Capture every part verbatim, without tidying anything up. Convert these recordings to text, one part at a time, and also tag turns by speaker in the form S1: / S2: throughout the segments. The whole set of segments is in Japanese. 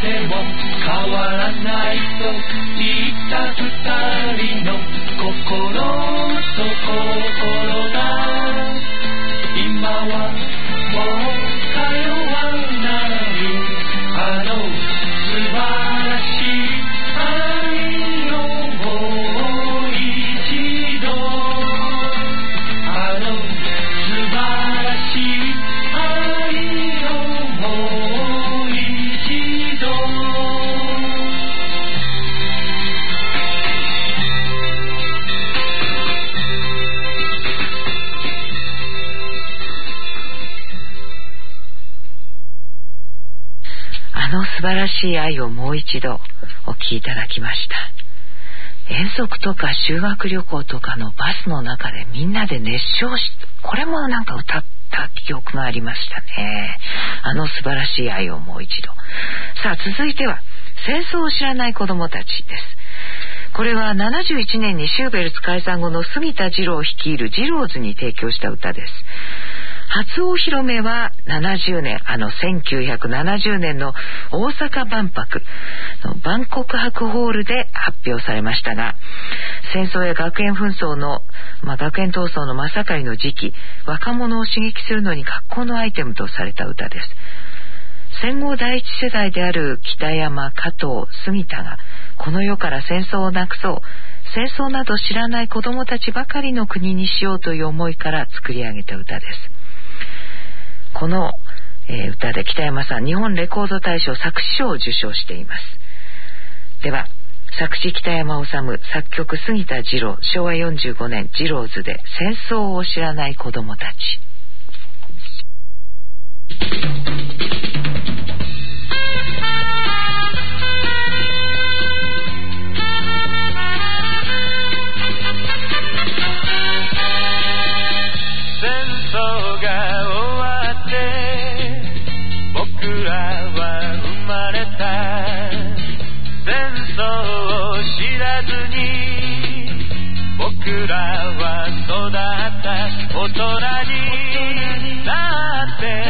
S1: ても変わらないと言った二人の心と心が今はもう通わないあの素晴らしい愛をもう一度あの素晴らしい愛をもう一度
S2: あの素晴らしい愛をもう一度お聴きいただきました。遠足とか修学旅行とかのバスの中でみんなで熱唱し、これもなんか歌った記憶がありましたね。あの素晴らしい愛をもう一度。さあ続いては戦争を知らない子どもたちです。これはななじゅういちねんにシューベルツ解散後の杉田二郎率いるジローズに提供した歌です。初お披露目はななじゅうねん、あのせんきゅうひゃくななじゅうねんの大阪万博の万国博ホールで発表されましたが、戦争や学園紛争の、まあ、学園闘争の真盛りの時期、若者を刺激するのに格好のアイテムとされた歌です。戦後第一世代である北山、加藤、杉田がこの世から戦争をなくそう、戦争など知らない子どもたちばかりの国にしようという思いから作り上げた歌です。この、えー、歌で北山さん、日本レコード大賞作詞賞を受賞しています。では作詞北山治、作曲杉田二郎、しょうわよんじゅうごねんジローズで戦争を知らない子どもたち。
S1: 戦争が終わって僕らは生まれた。戦争を知らずに僕らは育った。大人になって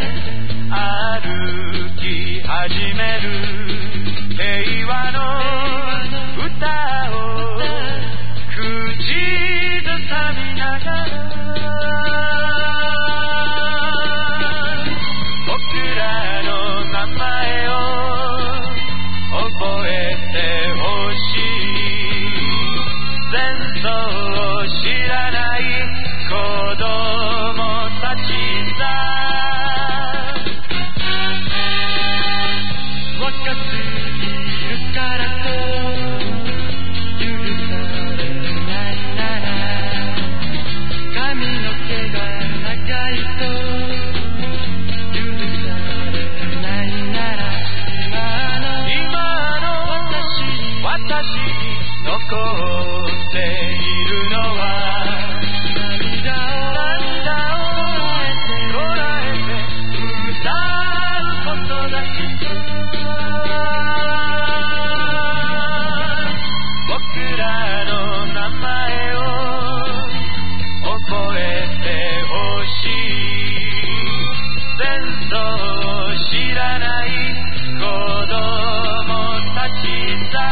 S1: 歩き始める平和の歌を口ずさみながら僕らの名前を覚えてほしい。戦争を知らない子供たちさ。若すぎるからと許されないなら、髪の毛が長いと許されないなら、今の私に残っているのは涙をこらえて歌うことだけ。僕らの名前を覚えてほしい。戦争を知らない子供たちさ。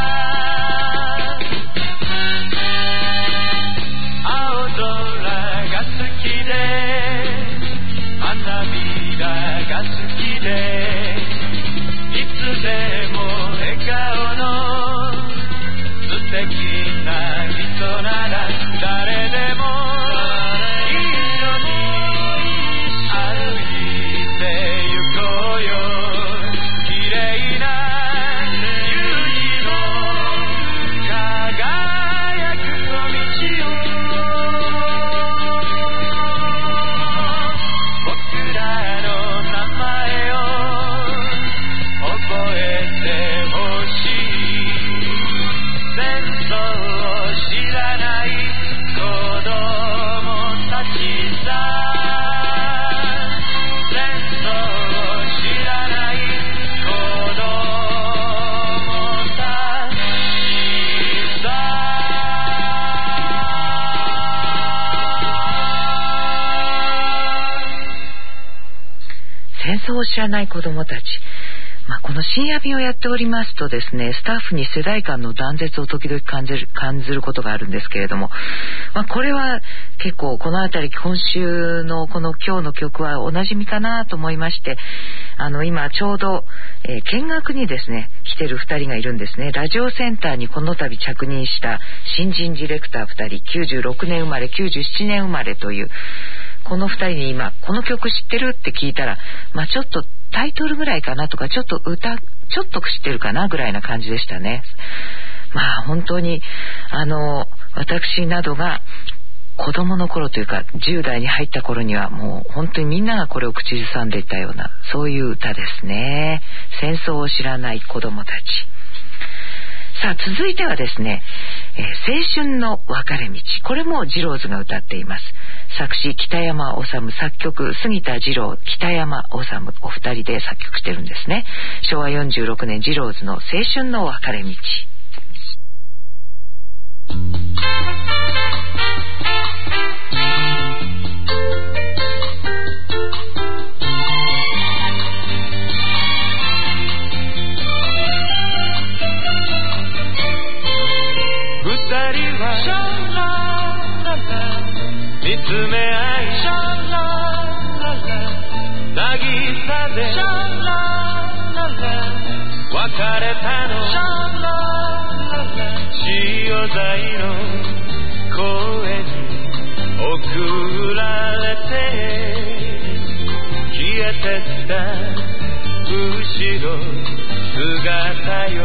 S1: 青空が好きで花びらが好きで、いつでも笑顔の素敵な人なら誰でも一緒に歩いてゆこうよ。綺麗な夕日の輝く小道を僕らの名前を覚えてほしい。戦争を知らない子供たちさ。戦争を知らない子供たちさ。
S2: 戦争を知らない子どもたち。 まあ、この深夜便をやっておりますとですね、スタッフに世代間の断絶を時々感じる感じることがあるんですけれども、まあ、これは結構このあたり今週のこの今日の曲はおなじみかなと思いまして、あの今ちょうど、えー、見学にですね来てるふたりがいるんですね。ラジオセンターにこの度着任した新人ディレクターふたり、きゅうじゅうろくねん生まれきゅうじゅうななねん生まれというこのふたりに今この曲知ってるって聞いたら、まあちょっとタイトルぐらいかなとか、ちょっと歌ちょっと知ってるかなぐらいな感じでしたね。まあ本当にあの私などが子供の頃というかじゅう代に入った頃にはもう本当にみんながこれを口ずさんでいたようなそういう歌ですね。戦争を知らない子供たち。さあ続いてはですね、えー、青春の分かれ道、これもジローズが歌っています。作詞北山治、作曲杉田二郎、北山治お二人で作曲してるんですね。しょうわよんじゅうろくねんジローズの青春の分かれ道。
S1: 見つめ合いシャラララ渚でシャラララ別れたのシャラララ潮騒の公園に送られて消えてった後ろ姿よ。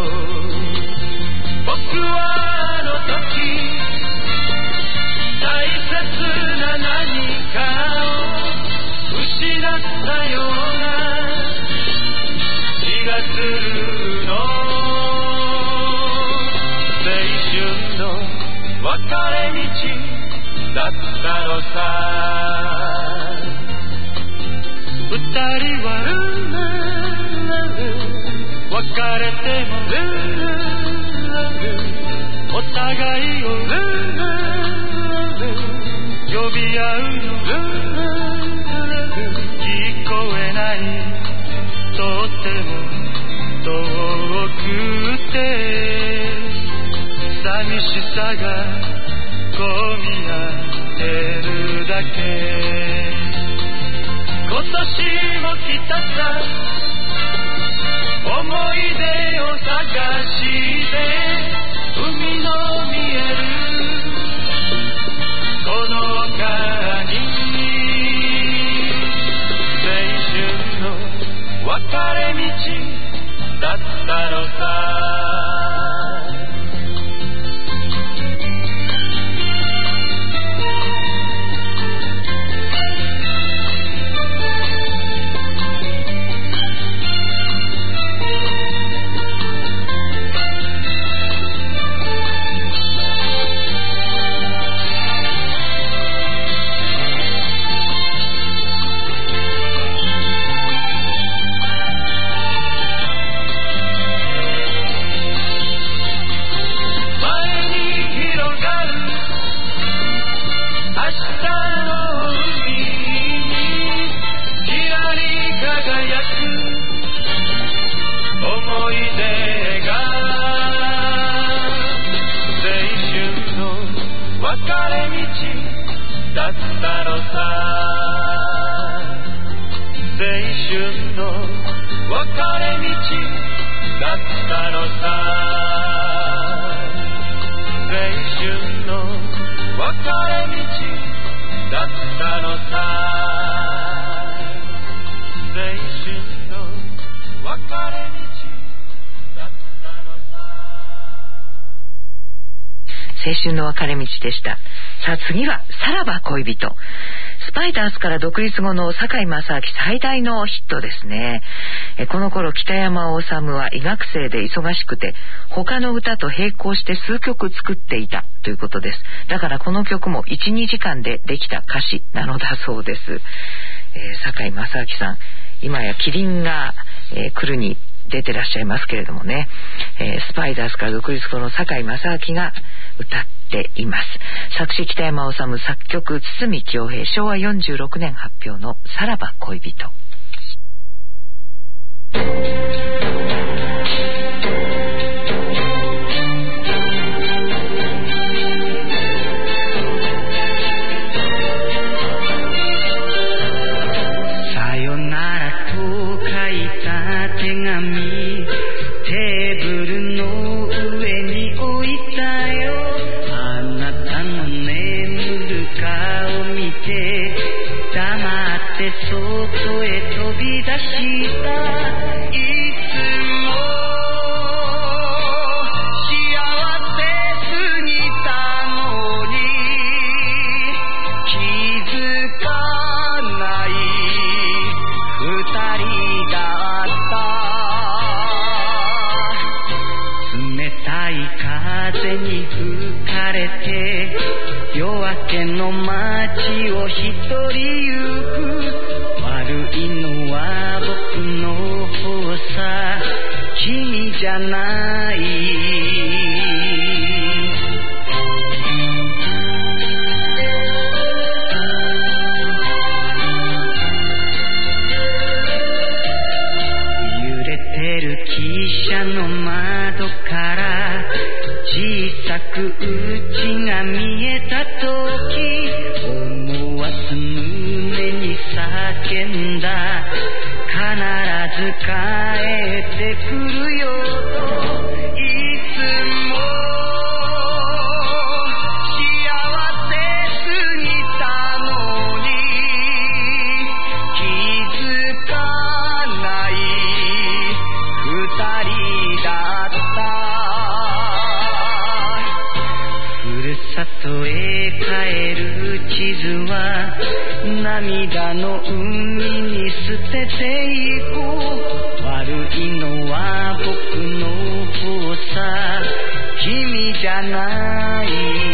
S1: 僕はあの時大切な何かを失ったような気がするの。青春の分かれ道だったのさ。二人はルルルル別れてもルルルルお互いをルルル呼び合うの聞こえないとっても遠くて寂しさがこみ上げるだけ。今年も来たさ思い出を探して海の見えるこの丘に青春の分かれ道だったのさ。
S2: 青春の分かれ道でした。さあ次はさらば恋人。スパイダースから独立後の堺正明最大のヒットですね。えこの頃北山治は医学生で忙しくて他の歌と並行して数曲作っていたということです。だからこの曲も いちにじかんでできた歌詞なのだそうです。えー、堺正明さん今やキリンが、えー、来るに出てらっしゃいますけれどもね、えー、スパイダースから独立後の堺正明が歌っています。作詞北山治、作曲堤恭平、しょうわよんじゅうろくねん発表のさらば恋人。
S3: て黙って外へ飛び出したいつも幸せすぎたのに気づかない二人だった冷たい風に吹かれて夜明けの街を一人行く悪いのは僕の方さ君じゃない揺れてる汽車の窓から小さく家が見えた時思わず胸に叫んだ必ず帰ってくるよいつも幸せすぎたのに気づかない二人だったふるさとへ帰る地図は涙の海に捨てていこう悪いのは僕の方さ君じゃない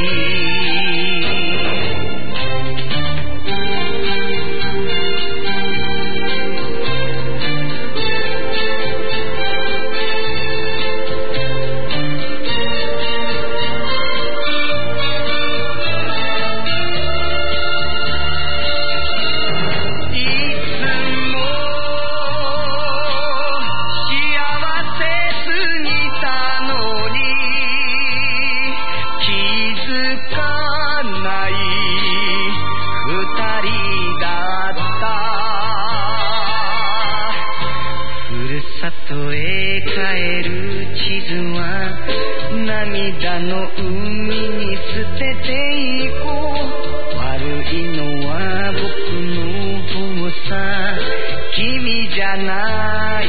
S3: 里へ帰る地図は涙の海に捨てていこう悪いのは僕の方さ君じゃない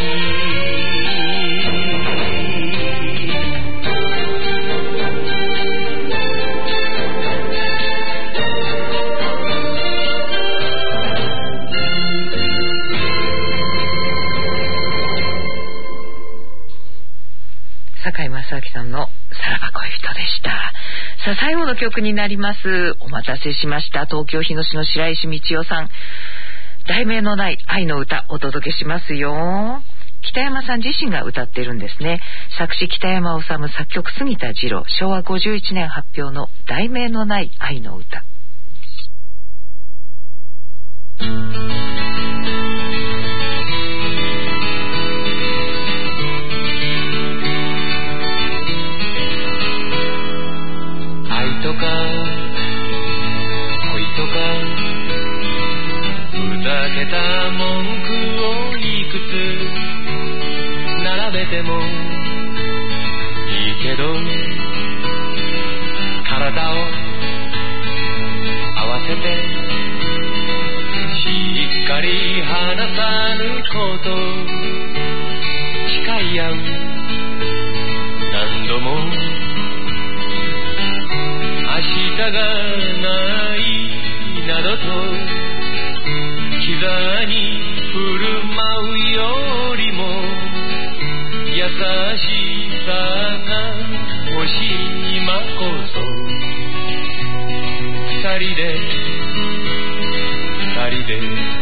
S2: 堺正明さんのさらば恋人でした。さあ最後の曲になります。お待たせしました。東京日野市の白石道夫さん、題名のない愛の歌お届けしますよ。北山さん自身が歌ってるんですね。作詞北山治、作曲杉田二郎、しょうわごじゅういちねん発表の題名のない愛の歌。
S1: とか恋とかふざけた文句をいくつ並べてもいいけど体を合わせてしっかり離さぬこと誓い合う何度も明日がないなどとキザに振る舞うよりも優しさが欲しい今こそ二人で二人で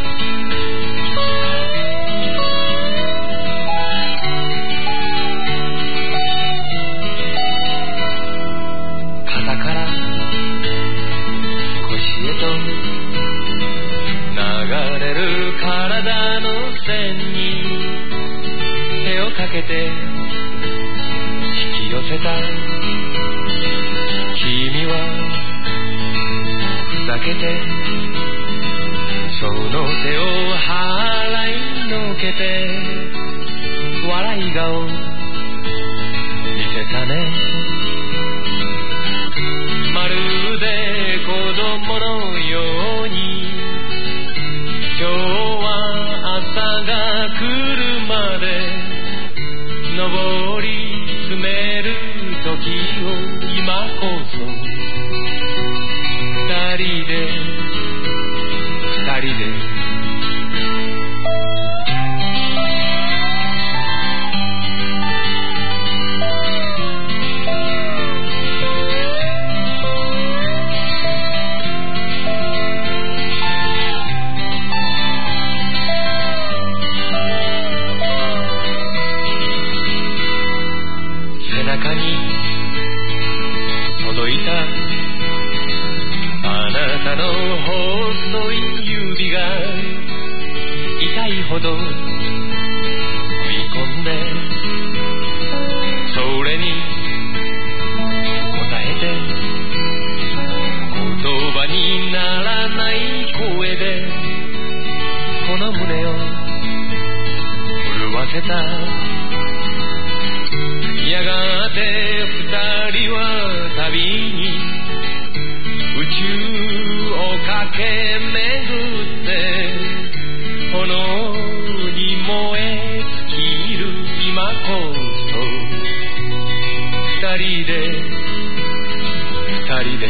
S1: 体の線に手をかけて引き寄せた君はふざけてその手を払いのけて笑い顔見せたねまるで子供のようにないほど踏み込んでそれに答えて言葉にならない声でこの胸を震わせたやがて二人は旅に宇宙を駆け巡って炎に燃え尽きる今こそ二人で二人で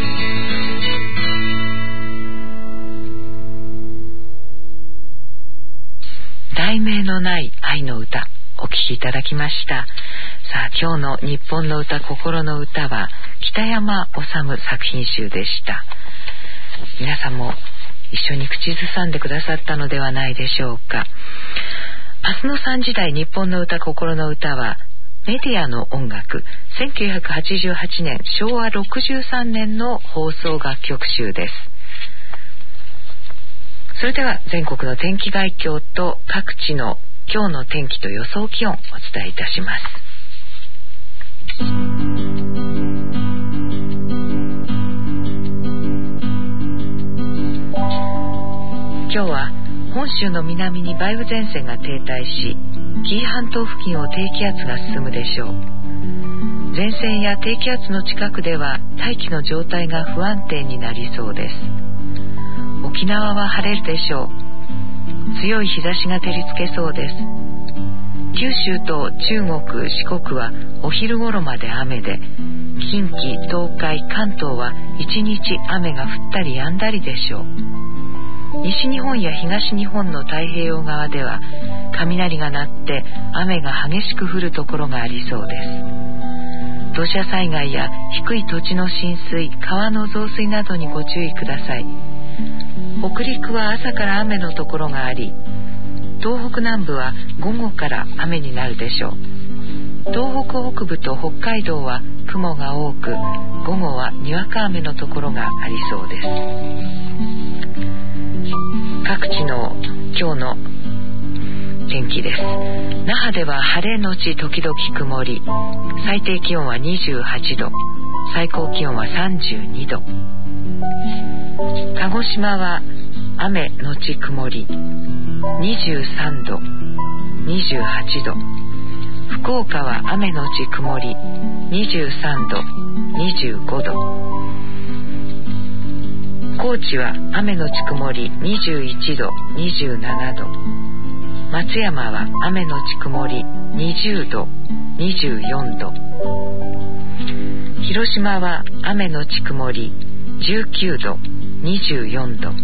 S2: 題名のない愛の歌お聴きいただきました。さあ今日の日本の歌心の歌は北山治作品集でした。皆さんも一緒に口ずさんでくださったのではないでしょうか。明日のさんじ台日本の歌心の歌はメディアの音楽せんきゅうひゃくはちじゅうはちねんしょうわろくじゅうさんねんの放送楽曲集です。それでは全国の天気概況と各地の今日の天気と予想気温をお伝えいたします。今日は本州の南に梅雨前線が停滞し紀伊半島付近を低気圧が進むでしょう。前線や低気圧の近くでは大気の状態が不安定になりそうです。沖縄は晴れるでしょう。強い日差しが照りつけそうです。九州と中国、四国はお昼頃まで雨で、近畿、東海、関東は一日雨が降ったり止んだりでしょう。西日本や東日本の太平洋側では雷が鳴って雨が激しく降るところがありそうです。土砂災害や低い土地の浸水、川の増水などにご注意ください。北陸は朝から雨のところがあり、東北南部は午後から雨になるでしょう。東北北部と北海道は雲が多く、午後はにわか雨のところがありそうです。各地の今日の天気です。那覇では晴れのち時々曇り、最低気温はにじゅうはちど、最高気温はさんじゅうにど。鹿児島は雨のち曇り、にじゅうさんど、にじゅうはちど。福岡は雨のち曇り、にじゅうさんど、にじゅうごど。高知は雨のち曇り、にじゅういちど、にじゅうななど。松山は雨のち曇り、にじゅうど、にじゅうよんど。広島は雨のち曇り、じゅうきゅうど、にじゅうよんど。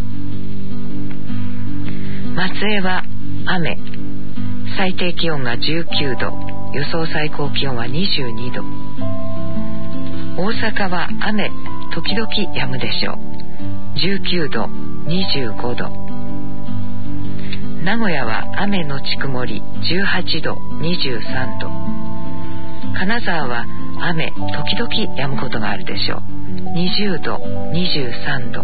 S2: 松江は雨、最低気温がじゅうきゅうど、予想最高気温はにじゅうにど。大阪は雨時々止むでしょう。じゅうきゅうど、にじゅうごど。名古屋は雨のち曇り、じゅうはちど、にじゅうさんど。金沢は雨時々止むことがあるでしょう。にじゅうど、にじゅうさんど。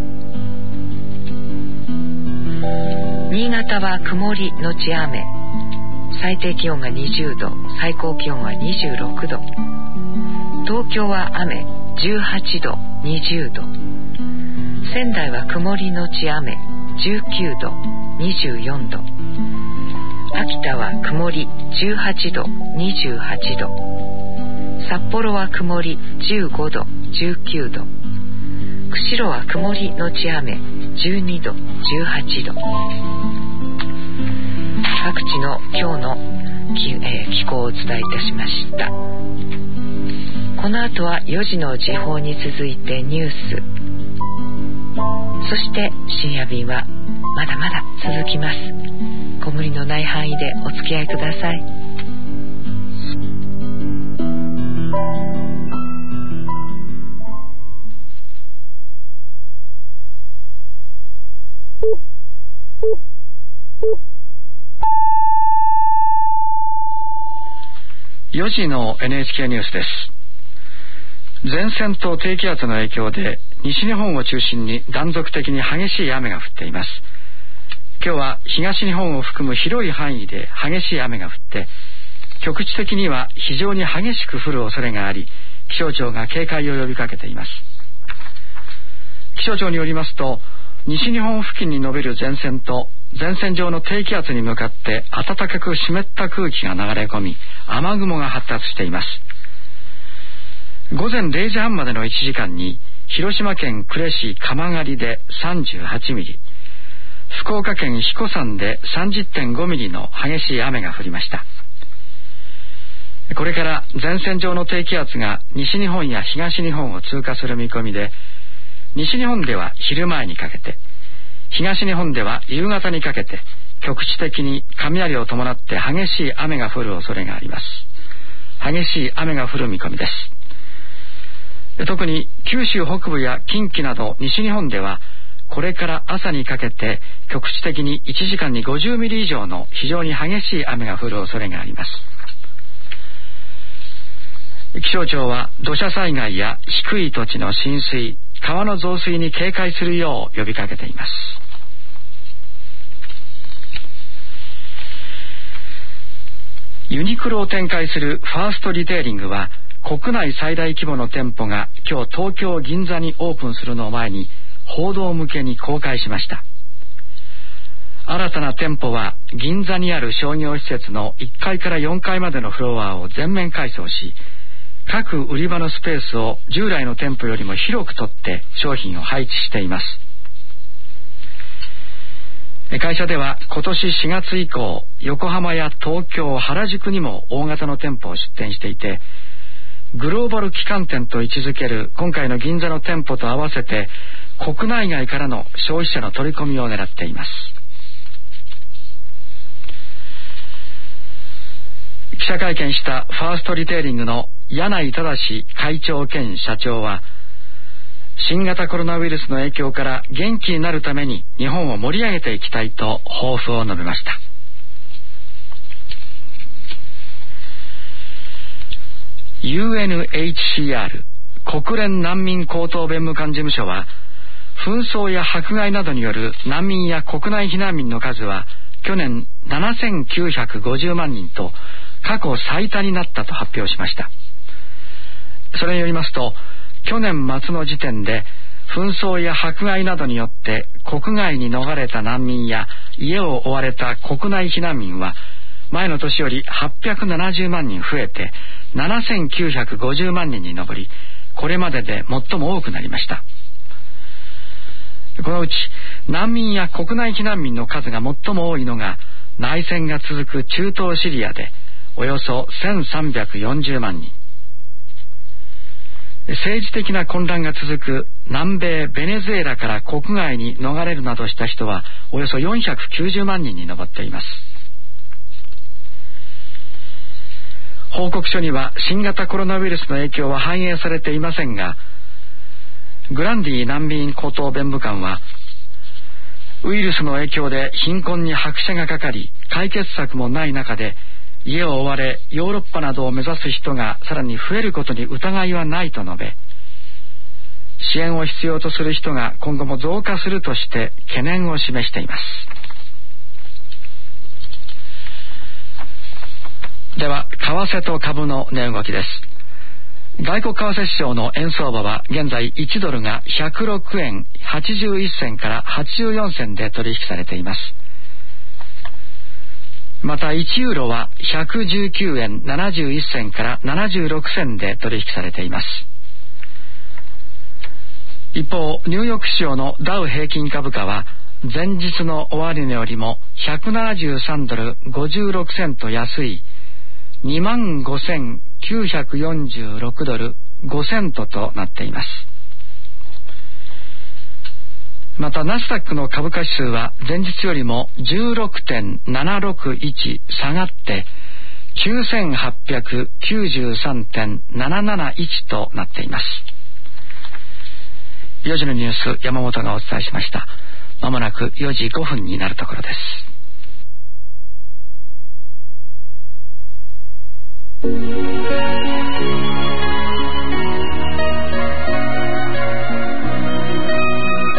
S2: 新潟は曇りのち雨、最低気温がにじゅうど、最高気温はにじゅうろくど。東京は雨じゅうはちど、にじゅうど。仙台は曇りのち雨、じゅうきゅうど、にじゅうよんど。秋田は曇りじゅうはちど、にじゅうはちど。札幌は曇りじゅうごど、じゅうきゅうど。釧路は曇りのち雨、じゅうにど、じゅうはちど。各地の今日の 気,、えー、気候をお伝えいたしました。この後はよじの時報に続いてニュース、そして深夜便はまだまだ続きます。ご無理のない範囲でお付き合いください。
S4: よじの エヌエイチケー ニュースです。前線と低気圧の影響で西日本を中心に断続的に激しい雨が降っています。 今日は東日本を含む広い範囲で激しい雨が降って、局地的には非常に激しく降る恐れがあり、気象庁が警戒を呼びかけています。気象庁によりますと、西日本付近に伸びる前線と前線上の低気圧に向かって暖かく湿った空気が流れ込み、雨雲が発達しています。午前れいじはんまでのいちじかんに広島県呉市鎌狩でさんじゅうはちミリ、福岡県英彦山で さんじゅってんごミリの激しい雨が降りました。これから前線上の低気圧が西日本や東日本を通過する見込みで、西日本では昼前にかけて、東日本では夕方にかけて局地的に雷を伴って激しい雨が降る恐れがあります。激しい雨が降る見込みです。特に九州北部や近畿など西日本では、これから朝にかけて局地的にいちじかんにごじゅうミリ以上の非常に激しい雨が降る恐れがあります。気象庁は土砂災害や低い土地の浸水、川の増水に警戒するよう呼びかけています。ユニクロを展開するファーストリテイリングは、国内最大規模の店舗が今日東京銀座にオープンするのを前に報道向けに公開しました。新たな店舗は銀座にある商業施設のいっかいからよんかいまでのフロアを全面改装し、各売り場のスペースを従来の店舗よりも広く取って商品を配置しています。会社では今年しがつ以降、横浜や東京、原宿にも大型の店舗を出店していて、グローバル旗艦店と位置づける今回の銀座の店舗と合わせて、国内外からの消費者の取り込みを狙っています。記者会見したファーストリテイリングの柳井正会長兼社長は、新型コロナウイルスの影響から元気になるために日本を盛り上げていきたいと抱負を述べました。ユーエヌエイチシーアール 国連難民高等弁務官事務所は、紛争や迫害などによる難民や国内避難民の数は去年ななせんきゅうひゃくごじゅうまんにんと過去最多になったと発表しました。それによりますと、去年末の時点で紛争や迫害などによって国外に逃れた難民や家を追われた国内避難民は前の年よりはっぴゃくななじゅうまんにん増えてななせんきゅうひゃくごじゅうまんにんに上り、これまでで最も多くなりました。このうち難民や国内避難民の数が最も多いのが内戦が続く中東シリアでおよそせんさんびゃくよんじゅうまんにん、政治的な混乱が続く南米ベネズエラから国外に逃れるなどした人はおよそよんひゃくきゅうじゅうまんにんに上っています。報告書には新型コロナウイルスの影響は反映されていませんが、グランディ難民高等弁務官は、ウイルスの影響で貧困に拍車がかかり解決策もない中で家を追われヨーロッパなどを目指す人がさらに増えることに疑いはないと述べ、支援を必要とする人が今後も増加するとして懸念を示しています。では為替と株の値動きです。外国為替市場の円相場は現在いちドルがひゃくろくえんはちじゅういっせんからはちじゅうよんせんで取引されています。またいちユーロはひゃくじゅうきゅうえんななじゅういっせんからななじゅうろくせんで取引されています。一方、ニューヨーク市場のダウ平均株価は前日の終値よりもひゃくななじゅうさんドルごじゅうろくセント安い にまんごせんきゅうひゃくよんじゅうろくドルごセントとなっています。またナスダックの株価指数は前日よりも じゅうろくてんななろくいち 下がってきゅうせんはっぴゃくきゅうじゅうさんてんなななないち となっています。よじのニュース、山本がお伝えしました。まもなくよじごふんになるところです。